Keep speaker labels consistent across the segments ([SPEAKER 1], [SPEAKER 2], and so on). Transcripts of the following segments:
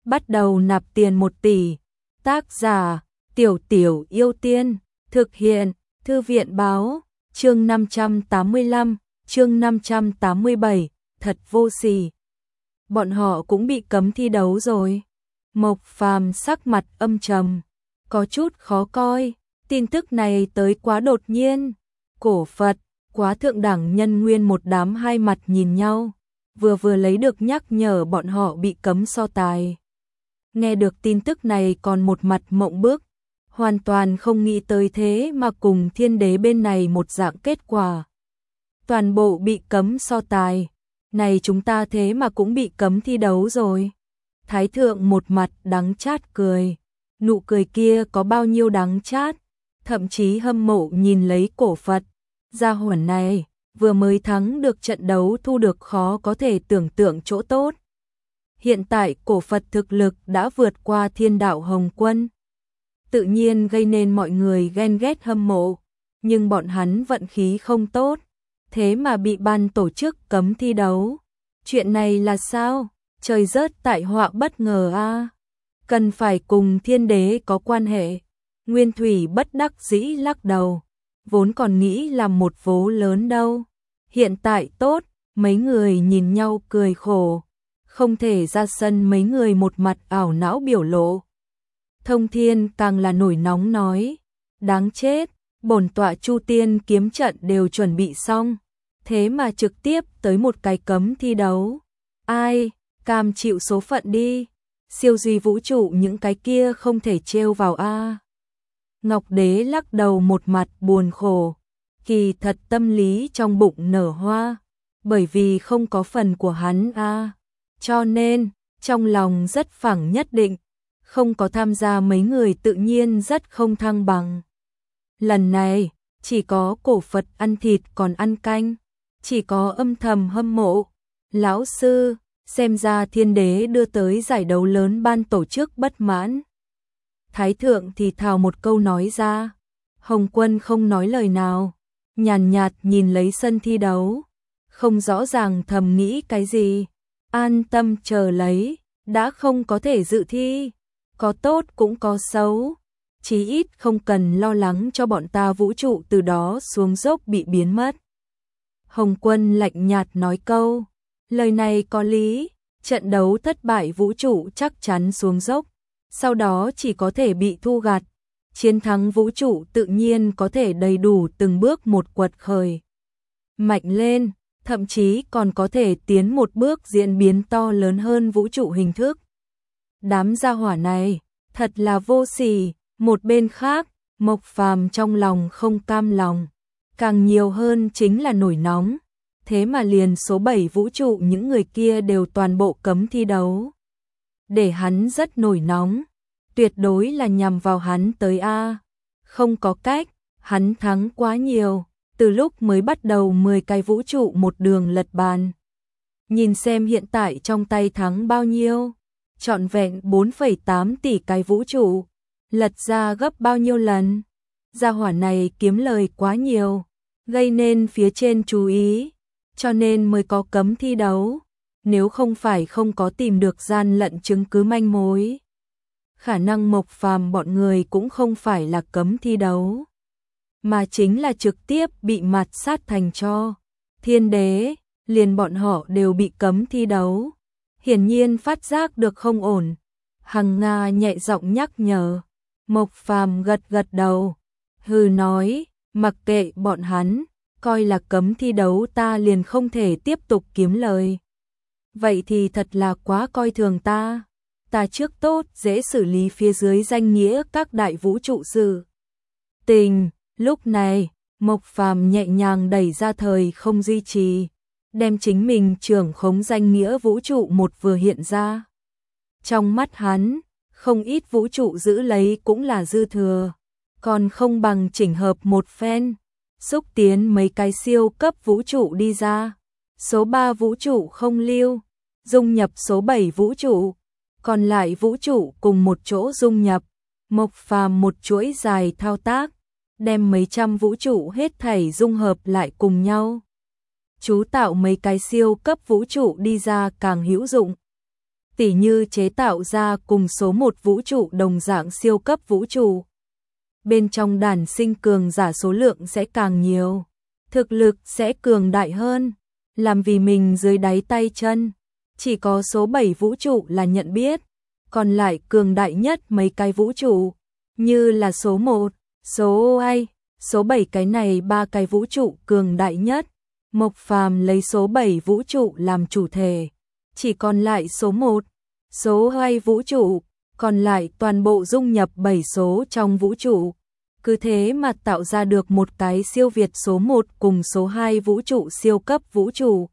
[SPEAKER 1] bắt đầu nạp tiền 1 tỷ. Tác giả: Tiểu Tiểu Yêu Tiên. Thực hiện: Thư viện báo. Chương 585, chương 587, thật vô sỉ. Bọn họ cũng bị cấm thi đấu rồi. Mộc Phàm sắc mặt âm trầm, có chút khó coi, tin tức này tới quá đột nhiên. Cổ Phật, quá thượng đẳng nhân nguyên một đám hai mặt nhìn nhau, vừa lấy được nhắc nhở bọn họ bị cấm so tài. Nghe được tin tức này còn một mặt mộng bức, hoàn toàn không nghĩ tới thế mà cùng Thiên Đế bên này một dạng kết quả. Toàn bộ bị cấm so tài, này chúng ta thế mà cũng bị cấm thi đấu rồi. Thái thượng một mặt đắng chát cười, nụ cười kia có bao nhiêu đắng chát, thậm chí hâm mộ nhìn lấy Cổ Phật. Gia hỏa này, vừa mới thắng được trận đấu thu được khó có thể tưởng tượng chỗ tốt. Hiện tại Cổ Phật thực lực đã vượt qua Thiên Đạo Hồng Quân, tự nhiên gây nên mọi người ghen ghét hâm mộ, nhưng bọn hắn vận khí không tốt, thế mà bị ban tổ chức cấm thi đấu. Chuyện này là sao? Trời rớt tại họa bất ngờ a. Cần phải cùng Thiên Đế có quan hệ. Nguyên Thủy bất đắc dĩ lắc đầu, vốn còn nghĩ làm một vố lớn đâu. Hiện tại tốt, mấy người nhìn nhau cười khổ, không thể ra sân, mấy người một mặt ảo não biểu lộ. Thông Thiên càng là nổi nóng nói, đáng chết, bổn tọa Chu Tiên kiếm trận đều chuẩn bị xong, thế mà trực tiếp tới một cái cấm thi đấu. Ai, cam chịu số phận đi, siêu duy vũ trụ những cái kia không thể trêu vào a. Ngọc Đế lắc đầu một mặt buồn khổ, kỳ thật tâm lý trong bụng nở hoa, bởi vì không có phần của hắn a, cho nên trong lòng rất phẳng nhất định, không có tham gia mấy người tự nhiên rất không thăng bằng. Lần này, chỉ có Cổ Phật ăn thịt còn ăn canh, chỉ có âm thầm hâm mộ. Lão sư, xem ra Thiên Đế đưa tới giải đấu lớn ban tổ chức bất mãn. Thái thượng thì thào một câu nói ra, Hồng Quân không nói lời nào, nhàn nhạt nhìn lấy sân thi đấu, không rõ ràng thầm nghĩ cái gì, an tâm chờ lấy, đã không có thể dự thi, có tốt cũng có xấu, chí ít không cần lo lắng cho bọn ta vũ trụ từ đó xuống dốc bị biến mất. Hồng Quân lạnh nhạt nói câu, lời này có lý, trận đấu thất bại vũ trụ chắc chắn xuống dốc, sau đó chỉ có thể bị thu gặt, chiến thắng vũ trụ tự nhiên có thể đầy đủ từng bước một quật khởi mạnh lên, thậm chí còn có thể tiến một bước diễn biến to lớn hơn vũ trụ hình thức. Đám gia hỏa này, thật là vô sỉ. Một bên khác, Mộc Phàm trong lòng không cam lòng, càng nhiều hơn chính là nổi nóng, thế mà liền số 7 vũ trụ những người kia đều toàn bộ cấm thi đấu. Để hắn rất nổi nóng, tuyệt đối là nhằm vào hắn tới a. Không có cách, hắn thắng quá nhiều, từ lúc mới bắt đầu 10 cái vũ trụ một đường lật bàn. Nhìn xem hiện tại trong tay thắng bao nhiêu, trọn vẹn 4,8 tỷ cái vũ trụ, lật ra gấp bao nhiêu lần. Gia hỏa này kiếm lời quá nhiều, gây nên phía trên chú ý, cho nên mới có cấm thi đấu. Nếu không phải không có tìm được gian lận chứng cứ manh mối, khả năng Mộc Phàm bọn người cũng không phải là cấm thi đấu, mà chính là trực tiếp bị mạt sát thành tro. Thiên Đế, liền bọn họ đều bị cấm thi đấu, hiển nhiên phát giác được không ổn. Hằng Nga nhẹ giọng nhắc nhở, Mộc Phàm gật gật đầu, hừ nói, mặc kệ bọn hắn, coi là cấm thi đấu ta liền không thể tiếp tục kiếm lời. Vậy thì thật là quá coi thường ta. Ta trước tốt dễ xử lý phía dưới danh nghĩa các đại vũ trụ sự tình. Lúc này, Mộc Phàm nhẹ nhàng đẩy ra thời không duy trì, đem chính mình trưởng khống danh nghĩa vũ trụ một vừa hiện ra. Trong mắt hắn, không ít vũ trụ giữ lấy cũng là dư thừa, còn không bằng chỉnh hợp một phen, xúc tiến mấy cái siêu cấp vũ trụ đi ra. Số 3 vũ trụ không lưu, dung nhập số 7 vũ trụ, còn lại vũ trụ cùng một chỗ dung nhập. Mộc Phàm một chuỗi dài thao tác, đem mấy trăm vũ trụ hết thảy dung hợp lại cùng nhau. Chú tạo mấy cái siêu cấp vũ trụ đi ra càng hữu dụng. tỉ như chế tạo ra cùng số một vũ trụ đồng dạng siêu cấp vũ trụ. Bên trong đàn sinh cường giả số lượng sẽ càng nhiều, thực lực sẽ cường đại hơn, làm vì mình dưới đáy tay chân. Chỉ có số 7 vũ trụ là nhận biết, còn lại cường đại nhất mấy cái vũ trụ, như là số 1, số 2, số 7 cái này ba cái vũ trụ cường đại nhất. Mộc Phàm lấy số 7 vũ trụ làm chủ thể, chỉ còn lại số 1, số 2 vũ trụ, còn lại toàn bộ dung nhập 7 số trong vũ trụ. Cứ thế mà tạo ra được một cái siêu việt số 1 cùng số 2 vũ trụ siêu cấp vũ trụ.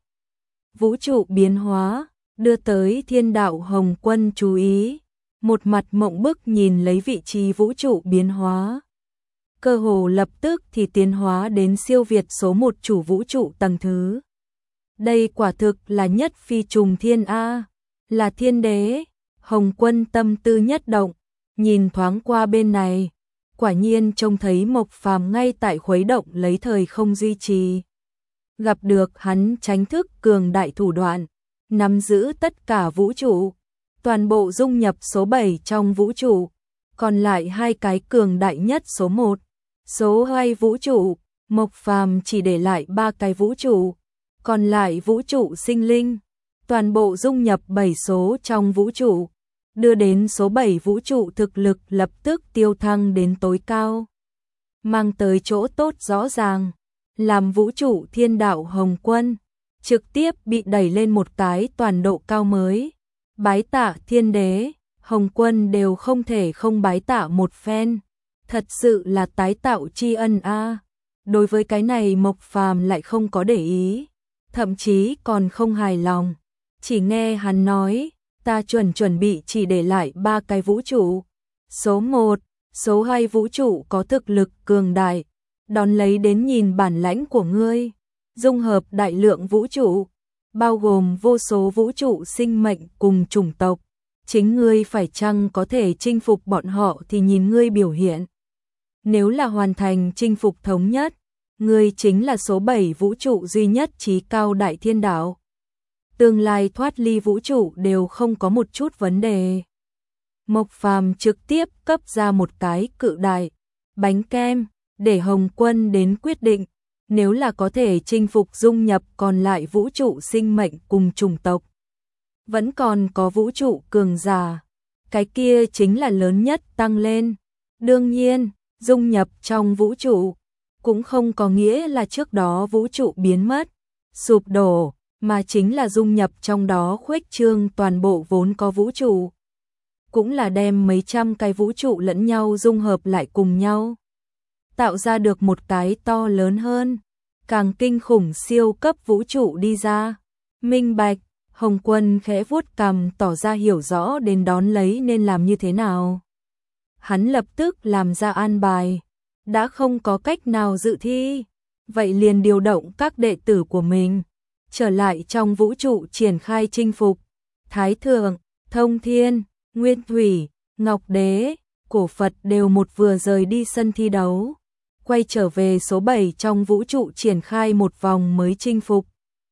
[SPEAKER 1] Vũ trụ biến hóa, đưa tới Thiên Đạo Hồng Quân chú ý, một mặt mộng bức nhìn lấy vị trí vũ trụ biến hóa. Cơ hồ lập tức thì tiến hóa đến siêu việt số 1 chủ vũ trụ tầng thứ. Đây quả thực là nhất phi trùng thiên A, là thiên đế. Hồng Quân tâm tư nhất động, nhìn thoáng qua bên này, quả nhiên trông thấy Mộc Phàm ngay tại khuấy động lấy thời không duy trì. Gặp được hắn tránh thức cường đại thủ đoạn, nắm giữ tất cả vũ trụ, toàn bộ dung nhập số 7 trong vũ trụ, còn lại hai cái cường đại nhất số 1, số 2 vũ trụ, Mộc Phàm chỉ để lại ba cái vũ trụ, còn lại vũ trụ sinh linh, toàn bộ dung nhập 7 số trong vũ trụ, đưa đến số 7 vũ trụ thực lực lập tức tiêu thăng đến tối cao. Mang tới chỗ tốt rõ ràng, làm vũ trụ Thiên Đạo Hồng Quân trực tiếp bị đẩy lên một cái toàn độ cao mới. Bái tạ thiên đế, Hồng Quân đều không thể không bái tạ một phen, thật sự là tái tạo tri ân a. Đối với cái này Mộc Phàm lại không có để ý, thậm chí còn không hài lòng, chỉ nghe hắn nói, ta chuẩn bị chỉ để lại ba cái vũ trụ, số 1, số 2 vũ trụ có thực lực cường đại, đón lấy đến nhìn bản lãnh của ngươi, dung hợp đại lượng vũ trụ, bao gồm vô số vũ trụ sinh mệnh cùng chủng tộc, chính ngươi phải chăng có thể chinh phục bọn họ thì nhìn ngươi biểu hiện. Nếu là hoàn thành chinh phục thống nhất, ngươi chính là số 7 vũ trụ duy nhất trí cao đại thiên đạo. Tương lai thoát ly vũ trụ đều không có một chút vấn đề. Mộc Phàm trực tiếp cấp ra một cái cự đại bánh kem, để Hồng Quân đến quyết định, nếu là có thể chinh phục dung nhập còn lại vũ trụ sinh mệnh cùng chủng tộc. Vẫn còn có vũ trụ cường giả, cái kia chính là lớn nhất tăng lên. Đương nhiên, dung nhập trong vũ trụ, cũng không có nghĩa là trước đó vũ trụ biến mất, sụp đổ, mà chính là dung nhập trong đó khuếch trương toàn bộ vốn có vũ trụ. Cũng là đem mấy trăm cái vũ trụ lẫn nhau dung hợp lại cùng nhau, tạo ra được một cái to lớn hơn, càng kinh khủng siêu cấp vũ trụ đi ra. Minh bạch, Hồng Quân khẽ vuốt cằm tỏ ra hiểu rõ đến đón lấy nên làm như thế nào. Hắn lập tức làm ra an bài, đã không có cách nào dự thi, vậy liền điều động các đệ tử của mình, trở lại trong vũ trụ triển khai chinh phục. Thái Thượng, Thông Thiên, Nguyên Thủy, Ngọc Đế, Cổ Phật đều một vừa rời đi sân thi đấu, quay trở về số 7 trong vũ trụ triển khai một vòng mới chinh phục.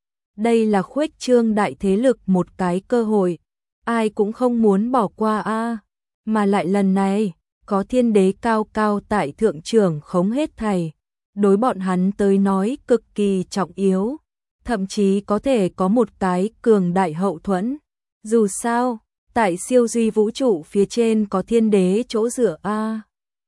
[SPEAKER 1] Đây là khuếch trương đại thế lực một cái cơ hội, ai cũng không muốn bỏ qua a, mà lại lần này, có thiên đế cao cao tại thượng trưởng khống hết thảy, đối bọn hắn tới nói cực kỳ trọng yếu, thậm chí có thể có một cái cường đại hậu thuẫn. Dù sao, tại siêu duy vũ trụ phía trên có thiên đế chỗ dựa a.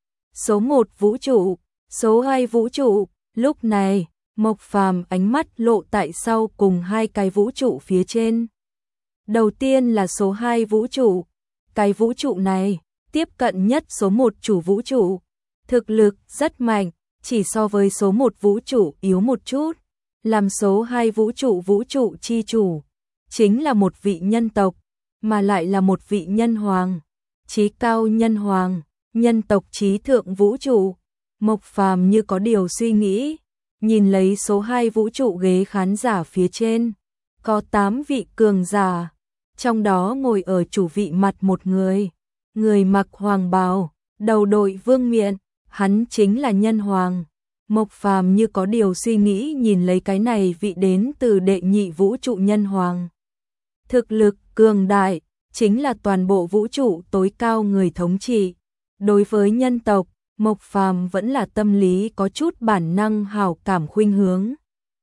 [SPEAKER 1] Số 1 vũ trụ, số 2 vũ trụ, lúc này, Mộc Phàm ánh mắt lộ tại sau cùng hai cái vũ trụ phía trên. Đầu tiên là số 2 vũ trụ, cái vũ trụ này tiếp cận nhất số 1 chủ vũ trụ, thực lực rất mạnh, chỉ so với số 1 vũ trụ yếu một chút, làm số 2 vũ trụ chi chủ, chính là một vị nhân tộc, mà lại là một vị nhân hoàng, chí cao nhân hoàng, nhân tộc chí thượng vũ trụ. Mộc Phàm như có điều suy nghĩ, nhìn lấy số 2 vũ trụ ghế khán giả phía trên, có 8 vị cường giả, trong đó ngồi ở chủ vị mặt một người, người mặc hoàng bào, đầu đội vương miện, hắn chính là nhân hoàng. Mộc Phàm như có điều suy nghĩ nhìn lấy cái này vị đến từ đệ nhị vũ trụ nhân hoàng. Thực lực cường đại, chính là toàn bộ vũ trụ tối cao người thống trị. Đối với nhân tộc, Mộc Phàm vẫn là tâm lý có chút bản năng hảo cảm khuynh hướng.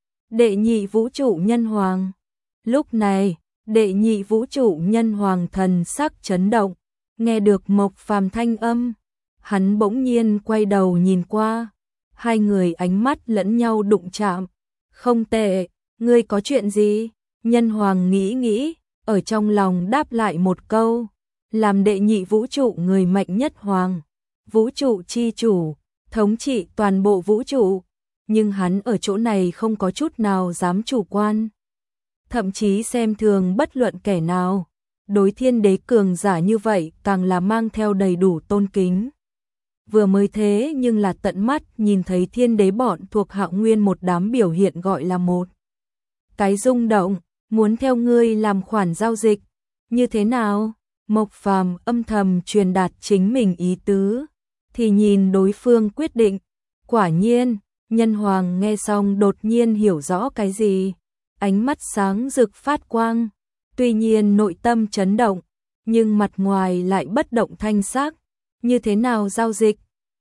[SPEAKER 1] Đệ nhị vũ trụ nhân hoàng. Lúc này, đệ nhị vũ trụ nhân hoàng thần sắc chấn động, nghe được Mộc Phàm thanh âm, hắn bỗng nhiên quay đầu nhìn qua, hai người ánh mắt lẫn nhau đụng chạm. Không tệ, ngươi có chuyện gì? Nhân hoàng nghĩ nghĩ, ở trong lòng đáp lại một câu, làm đệ nhị vũ trụ người mạnh nhất hoàng, vũ trụ chi chủ, thống trị toàn bộ vũ trụ, nhưng hắn ở chỗ này không có chút nào dám chủ quan, thậm chí xem thường bất luận kẻ nào. Đối thiên đế cường giả như vậy càng là mang theo đầy đủ tôn kính. Vừa mới thế nhưng là tận mắt nhìn thấy thiên đế bọn thuộc Hạo Nguyên một đám biểu hiện gọi là một cái rung động, muốn theo ngươi làm khoản giao dịch, như thế nào? Mộc Phàm âm thầm truyền đạt chính mình ý tứ, thì nhìn đối phương quyết định. Quả nhiên, nhân hoàng nghe xong đột nhiên hiểu rõ cái gì, ánh mắt sáng rực phát quang, tuy nhiên nội tâm chấn động, nhưng mặt ngoài lại bất động thanh sắc. Như thế nào giao dịch?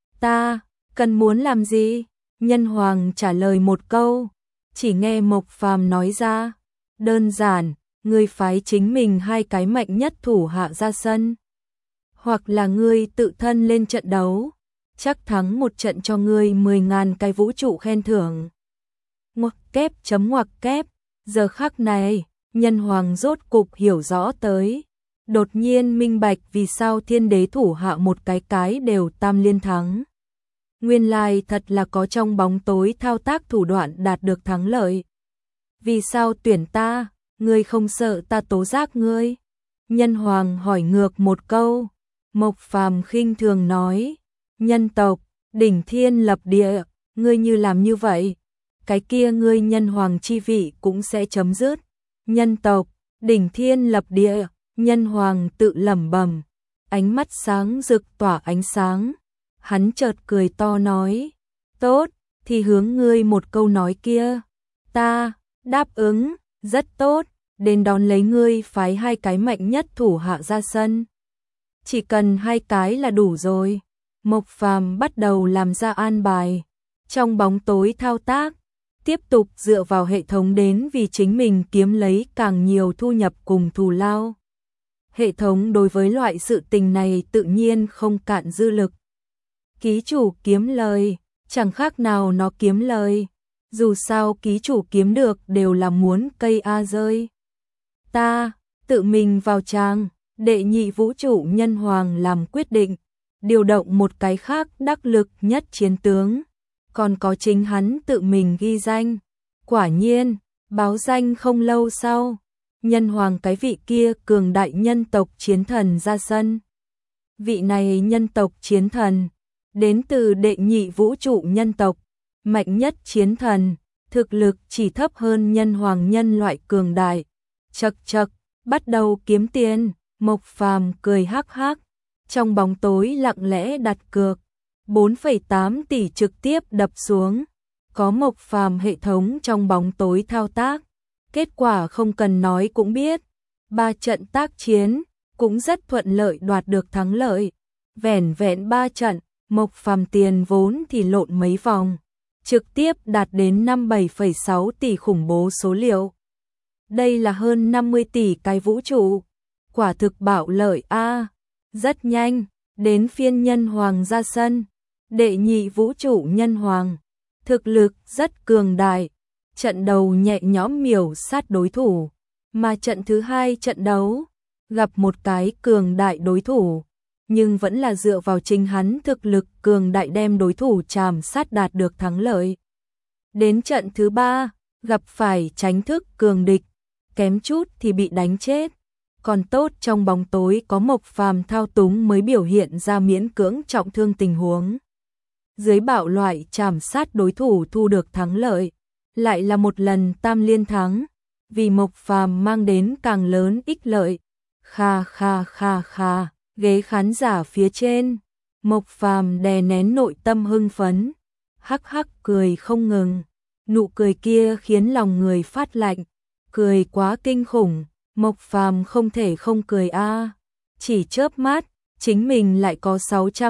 [SPEAKER 1] Ta, cần muốn làm gì? Nhân hoàng trả lời một câu, chỉ nghe Mộc Phàm nói ra, đơn giản, ngươi phái chính mình hai cái mạnh nhất thủ hạ ra sân, hoặc là ngươi tự thân lên trận đấu, chắc thắng một trận cho ngươi 10.000 cái vũ trụ khen thưởng. Ngoặc kép chấm ngoặc kép, giờ khắc này, nhân hoàng rốt cục hiểu rõ tới, đột nhiên minh bạch vì sao thiên đế thủ hạ một cái đều tam liên thắng. Nguyên lai thật là có trong bóng tối thao tác thủ đoạn đạt được thắng lợi. Vì sao tuyển ta, ngươi không sợ ta tố giác ngươi? Nhân hoàng hỏi ngược một câu. Mộc Phàm khinh thường nói, nhân tộc, đỉnh thiên lập địa, ngươi như làm như vậy, cái kia ngươi nhân hoàng chi vị cũng sẽ chấm dứt. Nhân tộc, đỉnh thiên lập địa, nhân hoàng tự lẩm bẩm, ánh mắt sáng rực tỏa ánh sáng. Hắn chợt cười to nói, tốt, thì hướng ngươi một câu nói kia. Ta, đáp ứng, rất tốt, đến đón lấy ngươi phái hai cái mạnh nhất thủ hạ ra sân. Chỉ cần hai cái là đủ rồi. Mộc Phàm bắt đầu làm ra an bài, trong bóng tối thao tác, tiếp tục dựa vào hệ thống đến vì chính mình kiếm lấy càng nhiều thu nhập cùng thù lao. Hệ thống đối với loại sự tình này tự nhiên không cạn dư lực. Ký chủ kiếm lời, chẳng khác nào nó kiếm lời. Dù sao ký chủ kiếm được đều là muốn cây A rơi. Ta, tự mình vào trang, đệ nhị vũ trụ nhân hoàng làm quyết định, điều động một cái khác đắc lực nhất chiến tướng. Còn có chính hắn tự mình ghi danh. Quả nhiên, báo danh không lâu sau, nhân hoàng cái vị kia cường đại nhân tộc chiến thần ra sân. Vị này nhân tộc chiến thần, đến từ đệ nhị vũ trụ nhân tộc, mạnh nhất chiến thần, thực lực chỉ thấp hơn nhân hoàng nhân loại cường đại. Chậc chậc, bắt đầu kiếm tiền. Mộc Phàm cười hắc hắc, trong bóng tối lặng lẽ đặt cược, 4,8 tỷ trực tiếp đập xuống. Có Mộc Phàm hệ thống trong bóng tối thao tác, kết quả không cần nói cũng biết, 3 trận tác chiến cũng rất thuận lợi đoạt được thắng lợi. Vẻn vẹn 3 trận, Mộc Phàm tiền vốn thì lộn mấy vòng, trực tiếp đạt đến 57,6 tỷ khủng bố số liệu. Đây là hơn 50 tỷ cái vũ trụ, quả thực bạo lợi a. Rất nhanh, đến phiên nhân hoàng ra sân, đệ nhị vũ trụ nhân hoàng, thực lực rất cường đại, trận đầu nhẹ nhõm miểu sát đối thủ, mà trận thứ hai trận đấu, gặp một cái cường đại đối thủ, nhưng vẫn là dựa vào chính hắn thực lực cường đại đem đối thủ trảm sát đạt được thắng lợi. Đến trận thứ ba, gặp phải tránh thức cường địch, kém chút thì bị đánh chết. Còn tốt trong bóng tối có Mộc Phàm thao túng mới biểu hiện ra miễn cưỡng trọng thương tình huống. Dưới bạo loại trảm sát đối thủ thu được thắng lợi, lại là một lần tam liên thắng, vì Mộc Phàm mang đến càng lớn ích lợi. Kha kha kha kha, ghế khán giả phía trên, Mộc Phàm đè nén nội tâm hưng phấn, hắc hắc cười không ngừng, nụ cười kia khiến lòng người phát lạnh, cười quá kinh khủng. Mộc Phàm không thể không cười a, chỉ chớp mắt, chính mình lại có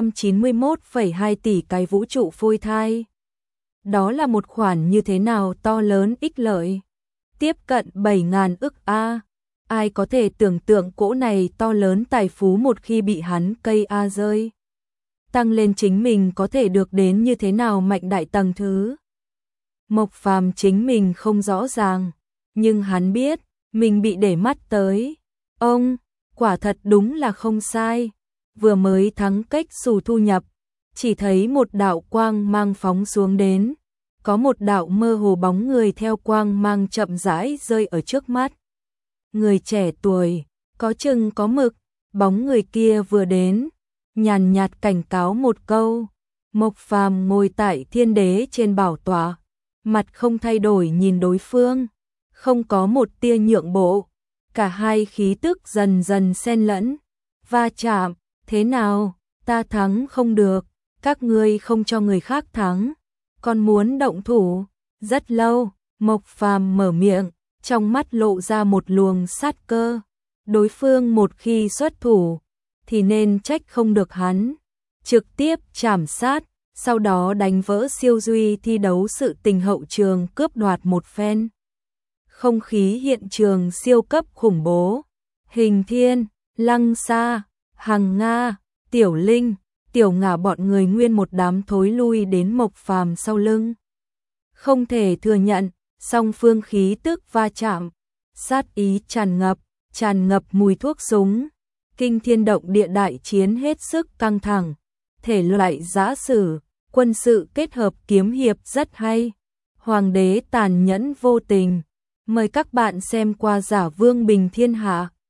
[SPEAKER 1] 691,2 tỷ cái vũ trụ phôi thai. Đó là một khoản như thế nào to lớn ích lợi. Tiếp cận 7.000 ức a. Ai có thể tưởng tượng cỗ này to lớn tài phú một khi bị hắn cây a rơi. Tăng lên chính mình có thể được đến như thế nào mạnh đại tầng thứ. Mộc Phàm chính mình không rõ ràng, nhưng hắn biết, mình bị để mắt tới. Ông, quả thật đúng là không sai. Vừa mới thắng cách xù thu nhập, chỉ thấy một đạo quang mang phóng xuống đến. Có một đạo mơ hồ bóng người theo quang mang chậm rãi rơi ở trước mắt. Người trẻ tuổi, có chừng có mực, bóng người kia vừa đến, nhàn nhạt cảnh cáo một câu. Mộc Phàm ngồi tại thiên đế trên bảo tọa, mặt không thay đổi nhìn đối phương, không có một tia nhượng bộ. Cả hai khí tức dần dần xen lẫn, va chạm, thế nào, ta thắng không được, các ngươi không cho người khác thắng, còn muốn động thủ. Rất lâu, Mộc Phàm mở miệng, trong mắt lộ ra một luồng sát cơ. Đối phương một khi xuất thủ, thì nên trách không được hắn. Trực tiếp chảm sát, sau đó đánh vỡ siêu duy thi đấu sự tình hậu trường cướp đoạt một phen. Không khí hiện trường siêu cấp khủng bố. Hình Thiên, Lăng Sa, Hằng Nga, Tiểu Linh, Tiểu Ngả bọn người nguyên một đám thối lui đến Mộc Phàm sau lưng. Không thể thừa nhận, song phương khí tức va chạm, sát ý tràn ngập mùi thuốc súng. Kinh thiên động địa đại chiến hết sức căng thẳng, thể loại giã sử, quân sự kết hợp kiếm hiệp rất hay. Hoàng đế tàn nhẫn vô tình. Mời các bạn xem qua Giả Vương Bình Thiên Hạ.